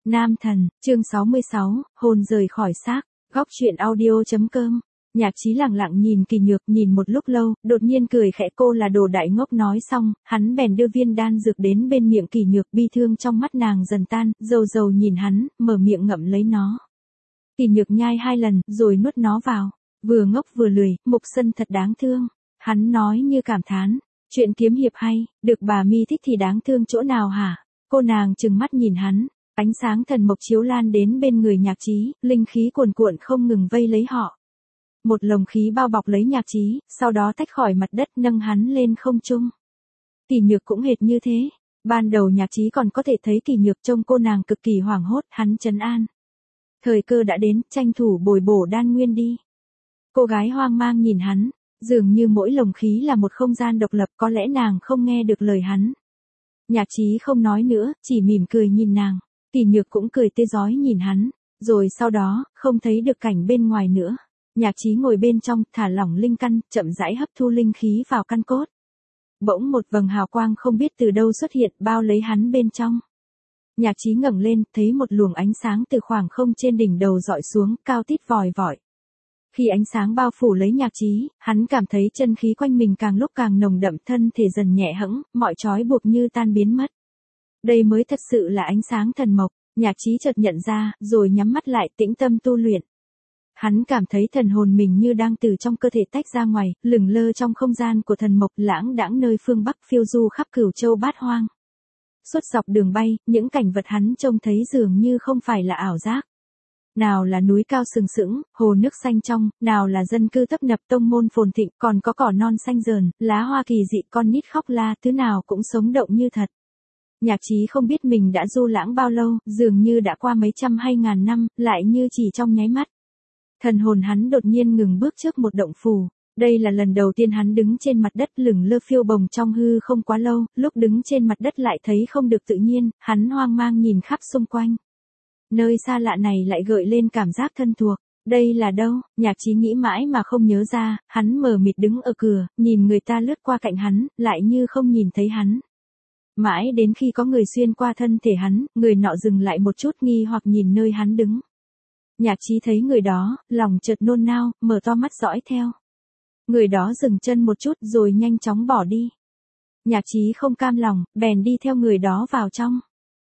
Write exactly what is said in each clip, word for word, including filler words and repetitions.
Nam thần, chương sáu mươi sáu, hồn rời khỏi xác, góc truyện audio.com. Nhạc Chí lặng lặng nhìn Kỳ Nhược, nhìn một lúc lâu, đột nhiên cười khẽ, cô là đồ đại ngốc. Nói xong, hắn bèn đưa viên đan dược đến bên miệng Kỳ Nhược, bi thương trong mắt nàng dần tan, dầu dầu nhìn hắn, mở miệng ngậm lấy nó. Kỳ Nhược nhai hai lần, rồi nuốt nó vào, vừa ngốc vừa lười, Mục Sân thật đáng thương. Hắn nói như cảm thán, chuyện kiếm hiệp hay, được bà mi thích thì đáng thương chỗ nào hả? Cô nàng trừng mắt nhìn hắn. Ánh sáng thần mộc chiếu lan đến bên người Nhạc Chí, linh khí cuồn cuộn không ngừng vây lấy họ. Một lồng khí bao bọc lấy Nhạc Chí, sau đó tách khỏi mặt đất nâng hắn lên không trung. Kỳ Nhược cũng hệt như thế. Ban đầu Nhạc Chí còn có thể thấy Kỳ Nhược trông cô nàng cực kỳ hoảng hốt, hắn trấn an. Thời cơ đã đến, tranh thủ bồi bổ đan nguyên đi. Cô gái hoang mang nhìn hắn, dường như mỗi lồng khí là một không gian độc lập, có lẽ nàng không nghe được lời hắn. Nhạc Chí không nói nữa, chỉ mỉm cười nhìn nàng. Kỳ Nhược cũng cười tê rói nhìn hắn, rồi sau đó, không thấy được cảnh bên ngoài nữa. Nhạc Chí ngồi bên trong, thả lỏng linh căn, chậm rãi hấp thu linh khí vào căn cốt. Bỗng một vầng hào quang không biết từ đâu xuất hiện, bao lấy hắn bên trong. Nhạc Chí ngẩng lên, thấy một luồng ánh sáng từ khoảng không trên đỉnh đầu dọi xuống, cao tít vòi vọi. Khi ánh sáng bao phủ lấy Nhạc Chí, hắn cảm thấy chân khí quanh mình càng lúc càng nồng đậm, thân thể dần nhẹ hẫng, mọi trói buộc như tan biến mất. Đây mới thật sự là ánh sáng thần mộc, Nhạc Chí chợt nhận ra, rồi nhắm mắt lại tĩnh tâm tu luyện. Hắn cảm thấy thần hồn mình như đang từ trong cơ thể tách ra ngoài, lửng lơ trong không gian của thần mộc, lãng đãng nơi phương Bắc, phiêu du khắp cửu châu bát hoang. Suốt dọc đường bay, những cảnh vật hắn trông thấy dường như không phải là ảo giác. Nào là núi cao sừng sững, hồ nước xanh trong, nào là dân cư tấp nập, tông môn phồn thịnh, còn có cỏ non xanh rờn, lá hoa kỳ dị, con nít khóc la, thứ nào cũng sống động như thật. Nhạc Chí không biết mình đã du lãng bao lâu, dường như đã qua mấy trăm hay ngàn năm, lại như chỉ trong nháy mắt. Thần hồn hắn đột nhiên ngừng bước trước một động phủ. Đây là lần đầu tiên hắn đứng trên mặt đất, lửng lơ phiêu bồng trong hư không quá lâu, lúc đứng trên mặt đất lại thấy không được tự nhiên, hắn hoang mang nhìn khắp xung quanh. Nơi xa lạ này lại gợi lên cảm giác thân thuộc. Đây là đâu? Nhạc Chí nghĩ mãi mà không nhớ ra, hắn mờ mịt đứng ở cửa, nhìn người ta lướt qua cạnh hắn, lại như không nhìn thấy hắn. Mãi đến khi có người xuyên qua thân thể hắn, người nọ dừng lại một chút nghi hoặc nhìn nơi hắn đứng. Nhạc Chí thấy người đó, lòng chợt nôn nao, mở to mắt dõi theo. Người đó dừng chân một chút rồi nhanh chóng bỏ đi. Nhạc Chí không cam lòng, bèn đi theo người đó vào trong.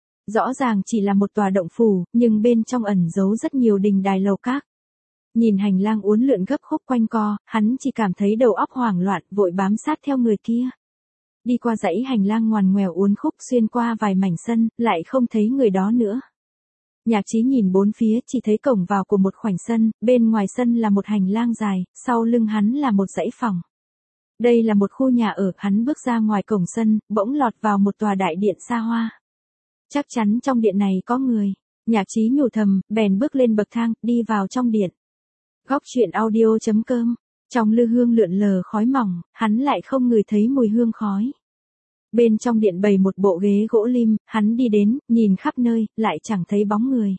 Rõ ràng chỉ là một tòa động phủ, nhưng bên trong ẩn giấu rất nhiều đình đài lầu các. Nhìn hành lang uốn lượn gấp khúc quanh co, hắn chỉ cảm thấy đầu óc hoảng loạn, vội bám sát theo người kia. Đi qua dãy hành lang ngoằn ngoèo uốn khúc, xuyên qua vài mảnh sân, lại không thấy người đó nữa. Nhạc Chí nhìn bốn phía, chỉ thấy cổng vào của một khoảnh sân, bên ngoài sân là một hành lang dài, sau lưng hắn là một dãy phòng. Đây là một khu nhà ở, hắn bước ra ngoài cổng sân, bỗng lọt vào một tòa đại điện xa hoa. Chắc chắn trong điện này có người. Nhạc Chí nhủ thầm, bèn bước lên bậc thang, đi vào trong điện. Góc truyện audio.com. Trong lư hương lượn lờ khói mỏng, hắn lại không ngửi thấy mùi hương khói. Bên trong điện bày một bộ ghế gỗ lim, hắn đi đến, nhìn khắp nơi, lại chẳng thấy bóng người.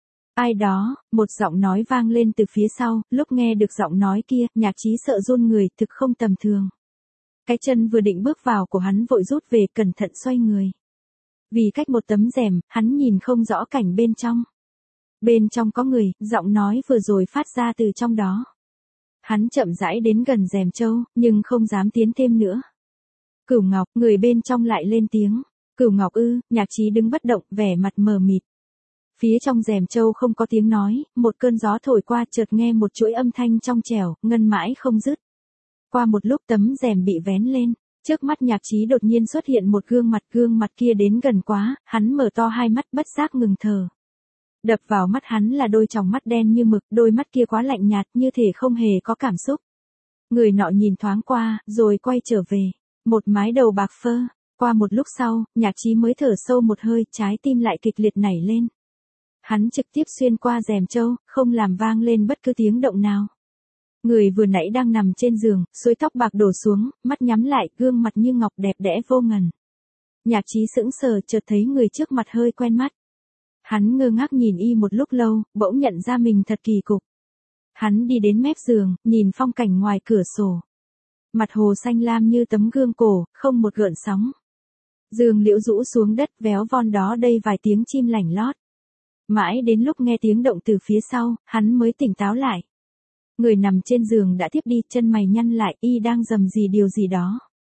Ai đó, một giọng nói vang lên từ phía sau, lúc nghe được giọng nói kia, Nhạc Chí sợ run người, thực không tầm thường. Cái chân vừa định bước vào của hắn vội rút về, cẩn thận xoay người. Vì cách một tấm rèm, hắn nhìn không rõ cảnh bên trong. Bên trong có người, giọng nói vừa rồi phát ra từ trong đó. Hắn chậm rãi đến gần rèm châu, nhưng không dám tiến thêm nữa. Cửu Ngọc, người bên trong lại lên tiếng. Cửu Ngọc ư? Nhạc Chí đứng bất động, vẻ mặt mờ mịt. Phía trong rèm châu không có tiếng nói, một cơn gió thổi qua, chợt nghe một chuỗi âm thanh trong trẻo, ngân mãi không dứt. Qua một lúc tấm rèm bị vén lên, trước mắt Nhạc Chí đột nhiên xuất hiện một gương mặt, gương mặt kia đến gần quá, hắn mở to hai mắt bất giác ngừng thở. Đập vào mắt hắn là đôi tròng mắt đen như mực, đôi mắt kia quá lạnh nhạt, như thể không hề có cảm xúc. Người nọ nhìn thoáng qua, rồi quay trở về. Một mái đầu bạc phơ. Qua một lúc sau, Nhạc Chí mới thở sâu một hơi, trái tim lại kịch liệt nảy lên. Hắn trực tiếp xuyên qua rèm châu, không làm vang lên bất cứ tiếng động nào. Người vừa nãy đang nằm trên giường, suối tóc bạc đổ xuống, mắt nhắm lại, gương mặt như ngọc đẹp đẽ vô ngần. Nhạc Chí sững sờ, chợt thấy người trước mặt hơi quen mắt. Hắn ngơ ngác nhìn y một lúc lâu, bỗng nhận ra mình thật kỳ cục. Hắn đi đến mép giường, nhìn phong cảnh ngoài cửa sổ. Mặt hồ xanh lam như tấm gương cổ, không một gợn sóng. Dương liễu rũ xuống đất, véo von đó đây vài tiếng chim lảnh lót. Mãi đến lúc nghe tiếng động từ phía sau, hắn mới tỉnh táo lại. Người nằm trên giường đã tiếp đi, chân mày nhăn lại, y đang rầm rì điều gì đó.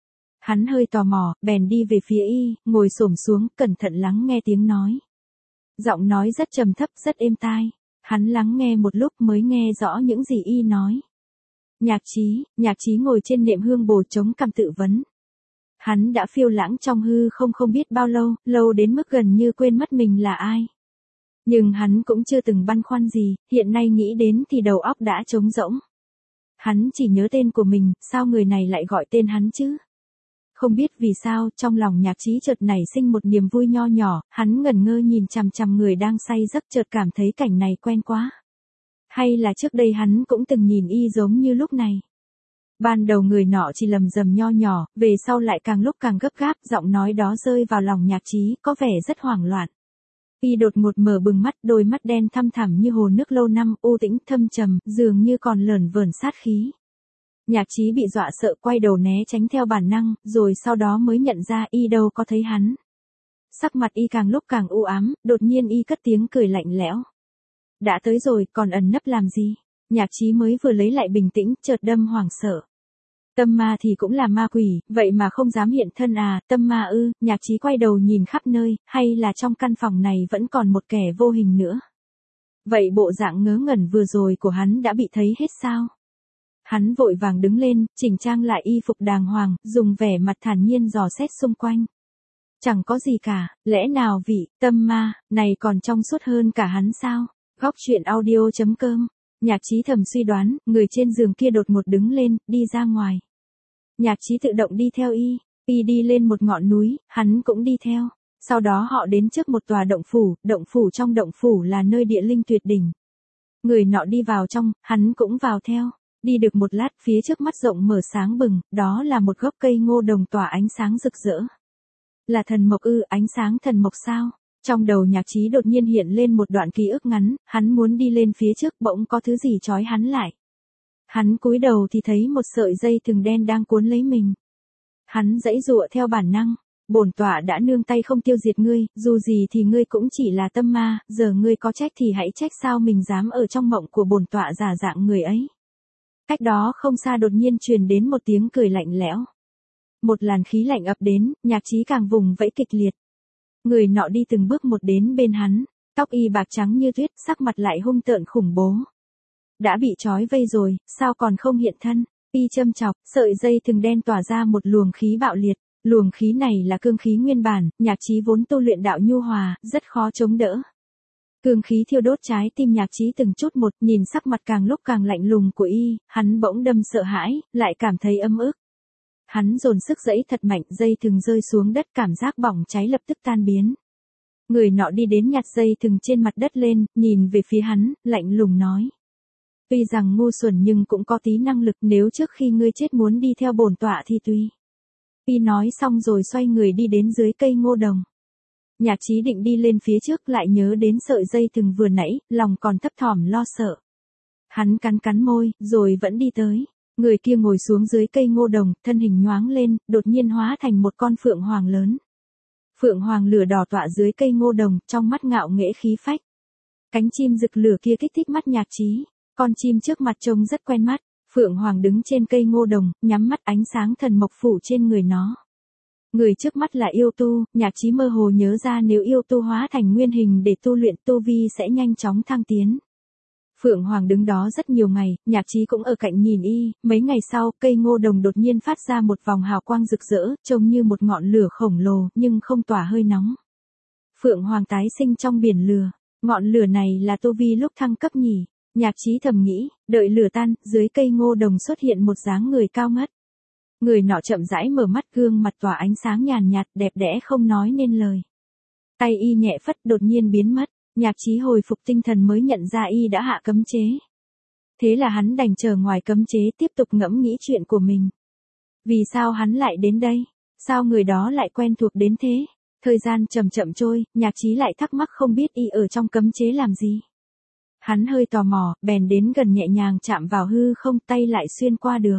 Hắn hơi tò mò, bèn đi về phía y, ngồi xổm xuống, cẩn thận lắng nghe tiếng nói. Giọng nói rất trầm thấp, rất êm tai. Hắn lắng nghe một lúc mới nghe rõ những gì y nói. Nhạc Chí, Nhạc Chí ngồi trên nệm hương bồ chống cằm tự vấn. Hắn đã phiêu lãng trong hư không không biết bao lâu, lâu đến mức gần như quên mất mình là ai. Nhưng hắn cũng chưa từng băn khoăn gì, hiện nay nghĩ đến thì đầu óc đã trống rỗng. Hắn chỉ nhớ tên của mình, sao người này lại gọi tên hắn chứ? Không biết vì sao, trong lòng Nhạc Chí chợt nảy sinh một niềm vui nho nhỏ, hắn ngẩn ngơ nhìn chằm chằm người đang say giấc, chợt cảm thấy cảnh này quen quá. Hay là trước đây hắn cũng từng nhìn y giống như lúc này. Ban đầu người nọ chỉ lầm rầm nho nhỏ, về sau lại càng lúc càng gấp gáp, giọng nói đó rơi vào lòng Nhạc Chí, có vẻ rất hoảng loạn. Y đột ngột mở bừng mắt, đôi mắt đen thăm thẳm như hồ nước lâu năm, u tĩnh thâm trầm, dường như còn lởn vởn sát khí. Nhạc Chí bị dọa sợ, quay đầu né tránh theo bản năng, rồi sau đó mới nhận ra y đâu có thấy hắn. Sắc mặt y càng lúc càng u ám, đột nhiên y cất tiếng cười lạnh lẽo. Đã tới rồi, còn ẩn nấp làm gì? Nhạc Chí mới vừa lấy lại bình tĩnh, chợt đâm hoảng sợ. Tâm ma thì cũng là ma quỷ, vậy mà không dám hiện thân à, tâm ma ư? Nhạc Chí quay đầu nhìn khắp nơi, hay là trong căn phòng này vẫn còn một kẻ vô hình nữa? Vậy bộ dạng ngớ ngẩn vừa rồi của hắn đã bị thấy hết sao? Hắn vội vàng đứng lên, chỉnh trang lại y phục đàng hoàng, dùng vẻ mặt thản nhiên dò xét xung quanh. Chẳng có gì cả, lẽ nào vị tâm ma này còn trong suốt hơn cả hắn sao? Góc truyện audio chấm com. Nhạc Chí thầm suy đoán, người trên giường kia đột ngột đứng lên, đi ra ngoài. Nhạc Chí tự động đi theo y, y đi lên một ngọn núi, hắn cũng đi theo. Sau đó họ đến trước một tòa động phủ, động phủ trong động phủ là nơi địa linh tuyệt đỉnh. Người nọ đi vào trong, hắn cũng vào theo. Đi được một lát, phía trước mắt rộng mở sáng bừng, đó là một gốc cây ngô đồng tỏa ánh sáng rực rỡ. Là thần mộc ư? Ánh sáng thần mộc sao? Trong đầu Nhạc Chí đột nhiên hiện lên một đoạn ký ức ngắn, hắn muốn đi lên phía trước, bỗng có thứ gì trói hắn lại. Hắn cúi đầu thì thấy một sợi dây thừng đen đang cuốn lấy mình. Hắn giãy giụa theo bản năng, bổn tọa đã nương tay không tiêu diệt ngươi, dù gì thì ngươi cũng chỉ là tâm ma, giờ ngươi có trách thì hãy trách sao mình dám ở trong mộng của bổn tọa giả dạng người ấy. Cách đó không xa đột nhiên truyền đến một tiếng cười lạnh lẽo. Một làn khí lạnh ập đến, Nhạc Chí càng vùng vẫy kịch liệt. Người nọ đi từng bước một đến bên hắn, tóc y bạc trắng như tuyết, sắc mặt lại hung tợn khủng bố. Đã bị trói vây rồi, sao còn không hiện thân? Y châm chọc, sợi dây thừng đen tỏa ra một luồng khí bạo liệt. Luồng khí này là cương khí nguyên bản, Nhạc Chí vốn tu luyện đạo nhu hòa, rất khó chống đỡ. Cương khí thiêu đốt trái tim Nhạc Chí từng chút một, nhìn sắc mặt càng lúc càng lạnh lùng của y, hắn bỗng đâm sợ hãi, lại cảm thấy ấm ức. Hắn dồn sức giãy thật mạnh, dây thừng rơi xuống đất, cảm giác bỏng cháy lập tức tan biến. Người nọ đi đến nhặt dây thừng trên mặt đất lên, nhìn về phía hắn, lạnh lùng nói. Tuy rằng ngu xuẩn nhưng cũng có tí năng lực, nếu trước khi ngươi chết muốn đi theo bổn tọa thì tùy. Y nói xong rồi xoay người đi đến dưới cây ngô đồng. Nhạc Chí định đi lên phía trước, lại nhớ đến sợi dây thừng vừa nãy, lòng còn thấp thỏm lo sợ. Hắn cắn cắn môi, rồi vẫn đi tới. Người kia ngồi xuống dưới cây ngô đồng, thân hình nhoáng lên, đột nhiên hóa thành một con phượng hoàng lớn. Phượng hoàng lửa đỏ tọa dưới cây ngô đồng, trong mắt ngạo nghễ khí phách. Cánh chim rực lửa kia kích thích mắt Nhạc Chí. Con chim trước mặt trông rất quen mắt. Phượng hoàng đứng trên cây ngô đồng, nhắm mắt, ánh sáng thần mộc phủ trên người nó. Người trước mắt là yêu tu, Nhạc Chí mơ hồ nhớ ra nếu yêu tu hóa thành nguyên hình để tu luyện, tu vi sẽ nhanh chóng thăng tiến. Phượng Hoàng đứng đó rất nhiều ngày, Nhạc Chí cũng ở cạnh nhìn y, mấy ngày sau, cây ngô đồng đột nhiên phát ra một vòng hào quang rực rỡ, trông như một ngọn lửa khổng lồ, nhưng không tỏa hơi nóng. Phượng Hoàng tái sinh trong biển lửa, ngọn lửa này là tu vi lúc thăng cấp nhỉ? Nhạc Chí thầm nghĩ, đợi lửa tan, dưới cây ngô đồng xuất hiện một dáng người cao ngất. Người nọ chậm rãi mở mắt, gương mặt tỏa ánh sáng nhàn nhạt, đẹp đẽ không nói nên lời. Tay y nhẹ phất, đột nhiên biến mất. Nhạc Chí hồi phục tinh thần mới nhận ra y đã hạ cấm chế. Thế là hắn đành chờ ngoài cấm chế tiếp tục ngẫm nghĩ chuyện của mình. Vì sao hắn lại đến đây? Sao người đó lại quen thuộc đến thế? Thời gian chậm chậm trôi, Nhạc Chí lại thắc mắc không biết y ở trong cấm chế làm gì. Hắn hơi tò mò, bèn đến gần nhẹ nhàng chạm vào hư không, tay lại xuyên qua được.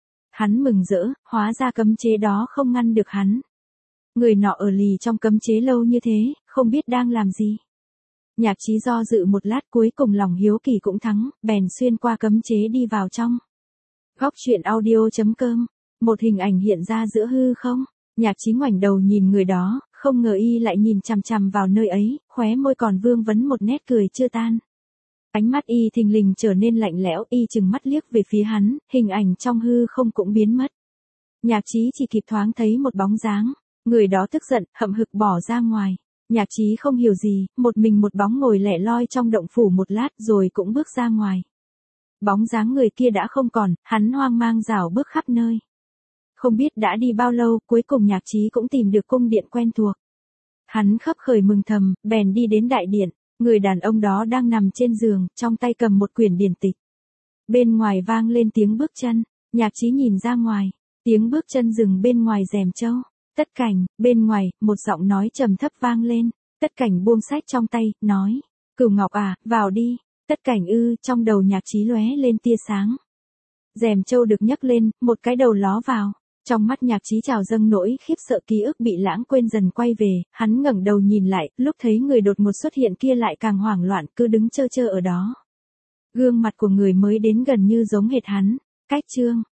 Hắn mừng rỡ, hóa ra cấm chế đó không ngăn được hắn. Người nọ ở lì trong cấm chế lâu như thế, không biết đang làm gì. Nhạc Chí do dự một lát cuối cùng lòng hiếu kỳ cũng thắng, bèn xuyên qua cấm chế đi vào trong. Góc truyện audio chấm com. Một hình ảnh hiện ra giữa hư không. Nhạc Chí ngoảnh đầu nhìn người đó, không ngờ y lại nhìn chằm chằm vào nơi ấy, khóe môi còn vương vấn một nét cười chưa tan. Ánh mắt y thình lình trở nên lạnh lẽo, y chừng mắt liếc về phía hắn, hình ảnh trong hư không cũng biến mất. Nhạc Chí chỉ kịp thoáng thấy một bóng dáng, người đó tức giận, hậm hực bỏ ra ngoài. Nhạc Chí không hiểu gì, một mình một bóng ngồi lẻ loi trong động phủ một lát rồi cũng bước ra ngoài. Bóng dáng người kia đã không còn, hắn hoang mang rảo bước khắp nơi. Không biết đã đi bao lâu, cuối cùng Nhạc Chí cũng tìm được cung điện quen thuộc. Hắn khấp khởi mừng thầm, bèn đi đến đại điện, người đàn ông đó đang nằm trên giường, trong tay cầm một quyển điển tịch. Bên ngoài vang lên tiếng bước chân, Nhạc Chí nhìn ra ngoài, tiếng bước chân dừng bên ngoài rèm châu. Tất Cảnh, bên ngoài, một giọng nói trầm thấp vang lên, Tất Cảnh buông sách trong tay, nói, Cửu Ngọc à, vào đi. Tất Cảnh ư, trong đầu Nhạc Chí lóe lên tia sáng. Rèm châu được nhấc lên, một cái đầu ló vào. Trong mắt Nhạc Chí trào dâng nỗi khiếp sợ, ký ức bị lãng quên dần quay về, hắn ngẩng đầu nhìn lại, lúc thấy người đột ngột xuất hiện kia lại càng hoảng loạn, cứ đứng chơ chơ ở đó. Gương mặt của người mới đến gần như giống hệt hắn. Cách chương